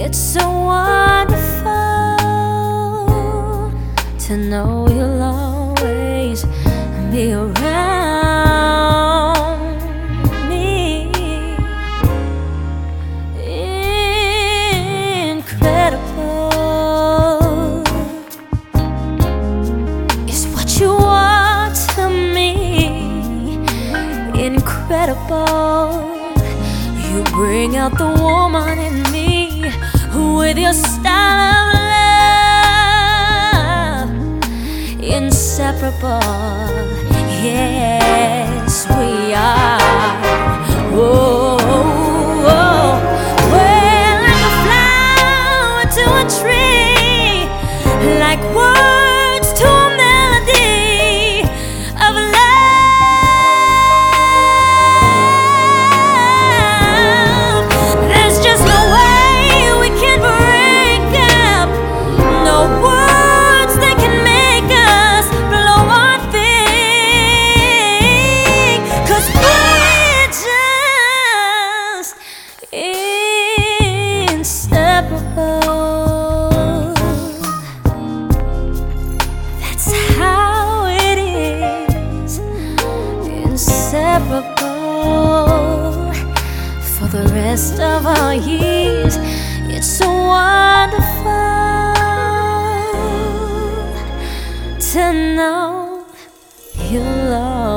It's so wonderful to know you'll always be around me. Incredible is what you are to me. Incredible, you bring out the woman in me with your style of love. Inseparable, yes, we are. Oh, oh, we're like a flower to a tree, like words to a melody of love. There's just no way we can break up, no words that can make us blow our thing, 'cause we're just inseparable. That's how it is, inseparable. For the rest of our years, it's so wonderful to know you love